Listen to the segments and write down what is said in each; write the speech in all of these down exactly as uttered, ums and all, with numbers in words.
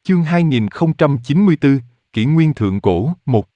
Chương hai nghìn không trăm chín mươi tư, Kỷ Nguyên Thượng Cổ, một.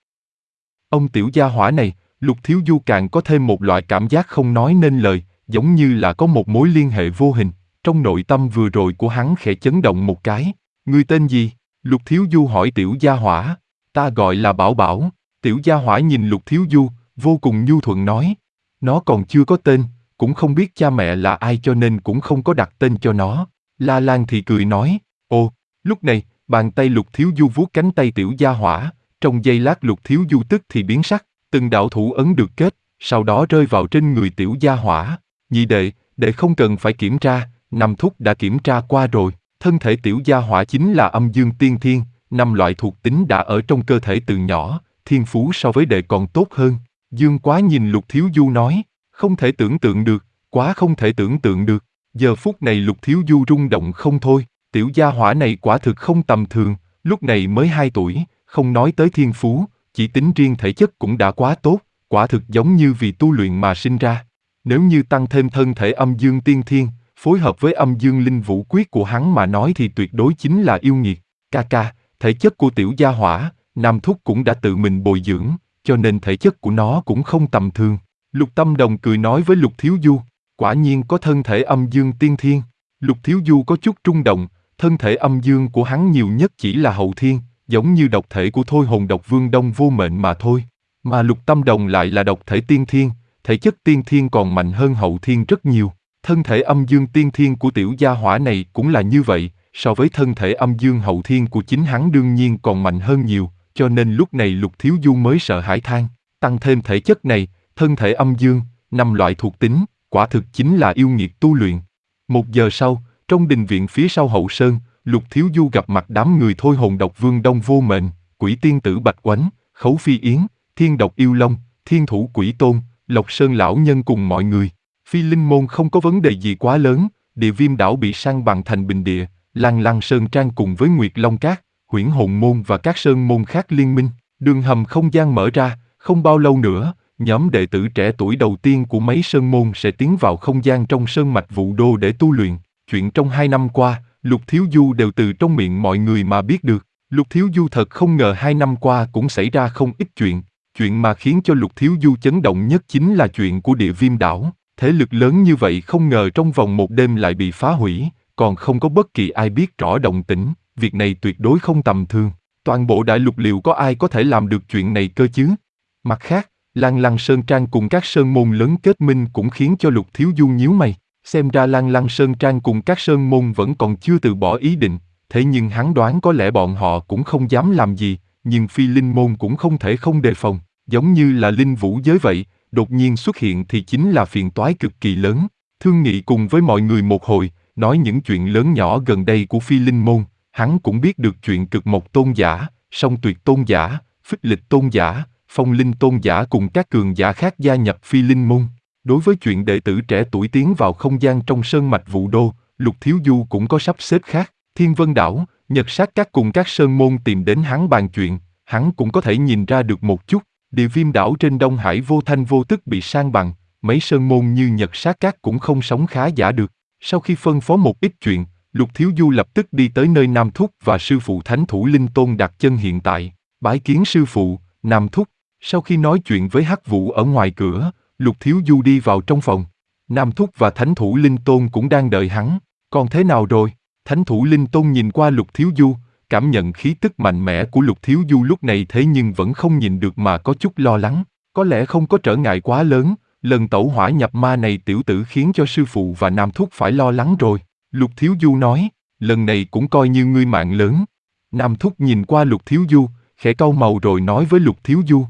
Ông tiểu gia hỏa này, Lục Thiếu Du càng có thêm một loại cảm giác không nói nên lời, giống như là có một mối liên hệ vô hình. Trong nội tâm vừa rồi của hắn khẽ chấn động một cái. Ngươi tên gì? Lục Thiếu Du hỏi tiểu gia hỏa. Ta gọi là Bảo Bảo. Tiểu gia hỏa nhìn Lục Thiếu Du, vô cùng nhu thuận nói. Nó còn chưa có tên, cũng không biết cha mẹ là ai cho nên cũng không có đặt tên cho nó. La Lan thì cười nói. Ồ, lúc này, bàn tay Lục Thiếu Du vuốt cánh tay tiểu gia hỏa, trong giây lát Lục Thiếu Du tức thì biến sắc, từng đạo thủ ấn được kết, sau đó rơi vào trên người tiểu gia hỏa. Nhị đệ, đệ không cần phải kiểm tra, Năm Thúc đã kiểm tra qua rồi, thân thể tiểu gia hỏa chính là âm dương tiên thiên, năm loại thuộc tính đã ở trong cơ thể từ nhỏ, thiên phú so với đệ còn tốt hơn. Dương Quá nhìn Lục Thiếu Du nói, không thể tưởng tượng được, quá không thể tưởng tượng được. Giờ phút này Lục Thiếu Du rung động không thôi. Tiểu gia hỏa này quả thực không tầm thường, lúc này mới hai tuổi, không nói tới thiên phú, chỉ tính riêng thể chất cũng đã quá tốt, quả thực giống như vì tu luyện mà sinh ra. Nếu như tăng thêm thân thể âm dương tiên thiên, phối hợp với âm dương linh vũ quyết của hắn mà nói thì tuyệt đối chính là yêu nghiệt. Ca ca, thể chất của tiểu gia hỏa, Nam Thúc cũng đã tự mình bồi dưỡng, cho nên thể chất của nó cũng không tầm thường. Lục Tâm Đồng cười nói với Lục Thiếu Du, quả nhiên có thân thể âm dương tiên thiên. Lục Thiếu Du có chút rung động. Thân thể âm dương của hắn nhiều nhất chỉ là hậu thiên, giống như độc thể của Thôi Hồn Độc Vương Đông Vô Mệnh mà thôi. Mà Lục Tâm Đồng lại là độc thể tiên thiên, thể chất tiên thiên còn mạnh hơn hậu thiên rất nhiều. Thân thể âm dương tiên thiên của tiểu gia hỏa này cũng là như vậy, so với thân thể âm dương hậu thiên của chính hắn đương nhiên còn mạnh hơn nhiều, cho nên lúc này Lục Thiếu Du mới sợ hãi than. Tăng thêm thể chất này, thân thể âm dương, năm loại thuộc tính, quả thực chính là yêu nghiệt tu luyện. Một giờ sau, trong đình viện phía sau hậu sơn, Lục Thiếu Du gặp mặt đám người Thôi Hồn Độc Vương Đông Vô Mệnh, Quỷ Tiên Tử Bạch Oánh, Khấu Phi Yến, Thiên Độc Yêu Long, Thiên Thủ Quỷ Tôn, Lộc Sơn Lão Nhân cùng mọi người. Phi Linh Môn không có vấn đề gì quá lớn, Địa Viêm Đảo bị san bằng thành bình địa, Lăng Lăng Sơn Trang cùng với Nguyệt Long Cát, Huyễn Hồn Môn và các sơn môn khác liên minh, đường hầm không gian mở ra, không bao lâu nữa, nhóm đệ tử trẻ tuổi đầu tiên của mấy sơn môn sẽ tiến vào không gian trong sơn mạch Vũ Đô để tu luyện. Chuyện trong hai năm qua, Lục Thiếu Du đều từ trong miệng mọi người mà biết được. Lục Thiếu Du thật không ngờ hai năm qua cũng xảy ra không ít chuyện. Chuyện mà khiến cho Lục Thiếu Du chấn động nhất chính là chuyện của Địa Viêm Đảo. Thế lực lớn như vậy không ngờ trong vòng một đêm lại bị phá hủy, còn không có bất kỳ ai biết rõ động tĩnh. Việc này tuyệt đối không tầm thường. Toàn bộ đại lục liệu có ai có thể làm được chuyện này cơ chứ? Mặt khác, Lan Lăng Sơn Trang cùng các sơn môn lớn kết minh cũng khiến cho Lục Thiếu Du nhíu mày. Xem ra Lan Lăng Sơn Trang cùng các sơn môn vẫn còn chưa từ bỏ ý định, thế nhưng hắn đoán có lẽ bọn họ cũng không dám làm gì, nhưng Phi Linh môn cũng không thể không đề phòng, giống như là linh vũ giới vậy, đột nhiên xuất hiện thì chính là phiền toái cực kỳ lớn. Thương nghị cùng với mọi người một hồi, nói những chuyện lớn nhỏ gần đây của Phi Linh môn, hắn cũng biết được chuyện Cực Mộc tôn giả, Song Tuyệt tôn giả, Phích Lịch tôn giả, Phong Linh tôn giả cùng các cường giả khác gia nhập Phi Linh môn. Đối với chuyện đệ tử trẻ tuổi tiến vào không gian trong sơn mạch Vũ Đô, Lục Thiếu Du cũng có sắp xếp khác. Thiên Vân Đảo, Nhật Sát Các cùng các sơn môn tìm đến hắn bàn chuyện, hắn cũng có thể nhìn ra được một chút. Địa Viêm Đảo trên Đông Hải vô thanh vô tức bị san bằng, mấy sơn môn như Nhật Sát Các cũng không sống khá giả được. Sau khi phân phó một ít chuyện, Lục Thiếu Du lập tức đi tới nơi Nam Thúc và sư phụ Thánh Thủ Linh Tôn đặt chân hiện tại, bái kiến sư phụ, Nam Thúc. Sau khi nói chuyện với Hắc Vũ ở ngoài cửa, Lục Thiếu Du đi vào trong phòng. Nam Thúc và Thánh Thủ Linh Tôn cũng đang đợi hắn. Còn thế nào rồi? Thánh Thủ Linh Tôn nhìn qua Lục Thiếu Du, cảm nhận khí tức mạnh mẽ của Lục Thiếu Du lúc này thế nhưng vẫn không nhìn được mà có chút lo lắng. Có lẽ không có trở ngại quá lớn, lần tẩu hỏa nhập ma này tiểu tử khiến cho sư phụ và Nam Thúc phải lo lắng rồi. Lục Thiếu Du nói, lần này cũng coi như ngươi mạng lớn. Nam Thúc nhìn qua Lục Thiếu Du, khẽ cau mày rồi nói với Lục Thiếu Du.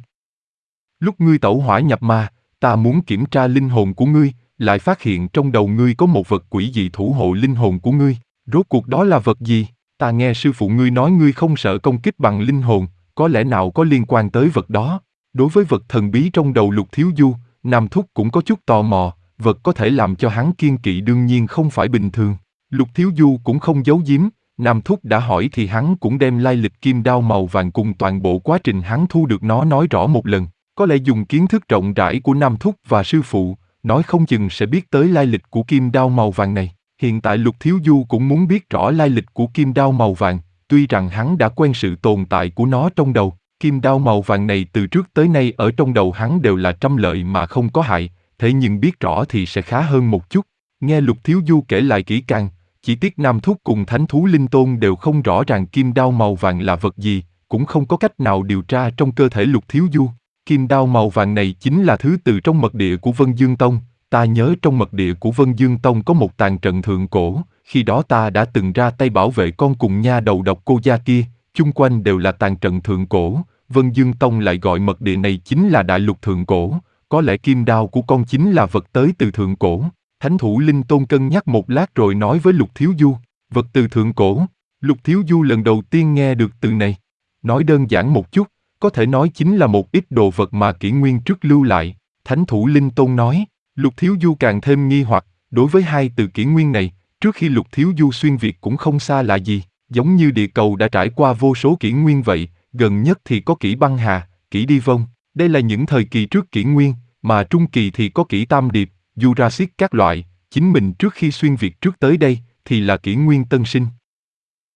Lúc ngươi tẩu hỏa nhập ma, ta muốn kiểm tra linh hồn của ngươi, lại phát hiện trong đầu ngươi có một vật quỷ dị thủ hộ linh hồn của ngươi. Rốt cuộc đó là vật gì? Ta nghe sư phụ ngươi nói ngươi không sợ công kích bằng linh hồn, có lẽ nào có liên quan tới vật đó? Đối với vật thần bí trong đầu Lục Thiếu Du, Nam Thúc cũng có chút tò mò, vật có thể làm cho hắn kiêng kỵ đương nhiên không phải bình thường. Lục Thiếu Du cũng không giấu giếm, Nam Thúc đã hỏi thì hắn cũng đem lai lịch kim đao màu vàng cùng toàn bộ quá trình hắn thu được nó nói rõ một lần. Có lẽ dùng kiến thức rộng rãi của Nam Thúc và sư phụ, nói không chừng sẽ biết tới lai lịch của kim đao màu vàng này. Hiện tại Lục Thiếu Du cũng muốn biết rõ lai lịch của kim đao màu vàng, tuy rằng hắn đã quen sự tồn tại của nó trong đầu. Kim đao màu vàng này từ trước tới nay ở trong đầu hắn đều là trăm lợi mà không có hại, thế nhưng biết rõ thì sẽ khá hơn một chút. Nghe Lục Thiếu Du kể lại kỹ càng, chỉ tiếc Nam Thúc cùng Thánh Thú Linh Tôn đều không rõ ràng kim đao màu vàng là vật gì, cũng không có cách nào điều tra trong cơ thể Lục Thiếu Du. Kim đao màu vàng này chính là thứ từ trong mật địa của Vân Dương Tông. Ta nhớ trong mật địa của Vân Dương Tông có một tàn trận thượng cổ, khi đó ta đã từng ra tay bảo vệ con cùng nha đầu độc cô gia kia, chung quanh đều là tàn trận thượng cổ. Vân Dương Tông lại gọi mật địa này chính là đại lục thượng cổ, có lẽ kim đao của con chính là vật tới từ thượng cổ. Thánh thủ Linh Tôn cân nhắc một lát rồi nói với Lục Thiếu Du, vật từ thượng cổ. Lục Thiếu Du lần đầu tiên nghe được từ này. Nói đơn giản một chút, có thể nói chính là một ít đồ vật mà kỷ nguyên trước lưu lại. Thánh thủ Linh Tôn nói. Lục Thiếu Du càng thêm nghi hoặc, đối với hai từ kỷ nguyên này, trước khi Lục Thiếu Du xuyên Việt cũng không xa lạ gì, giống như địa cầu đã trải qua vô số kỷ nguyên vậy, gần nhất thì có kỷ băng hà, kỷ đi vong, đây là những thời kỳ trước kỷ nguyên, mà trung kỳ thì có kỷ tam điệp, Jurassic các loại, chính mình trước khi xuyên Việt trước tới đây, thì là kỷ nguyên tân sinh.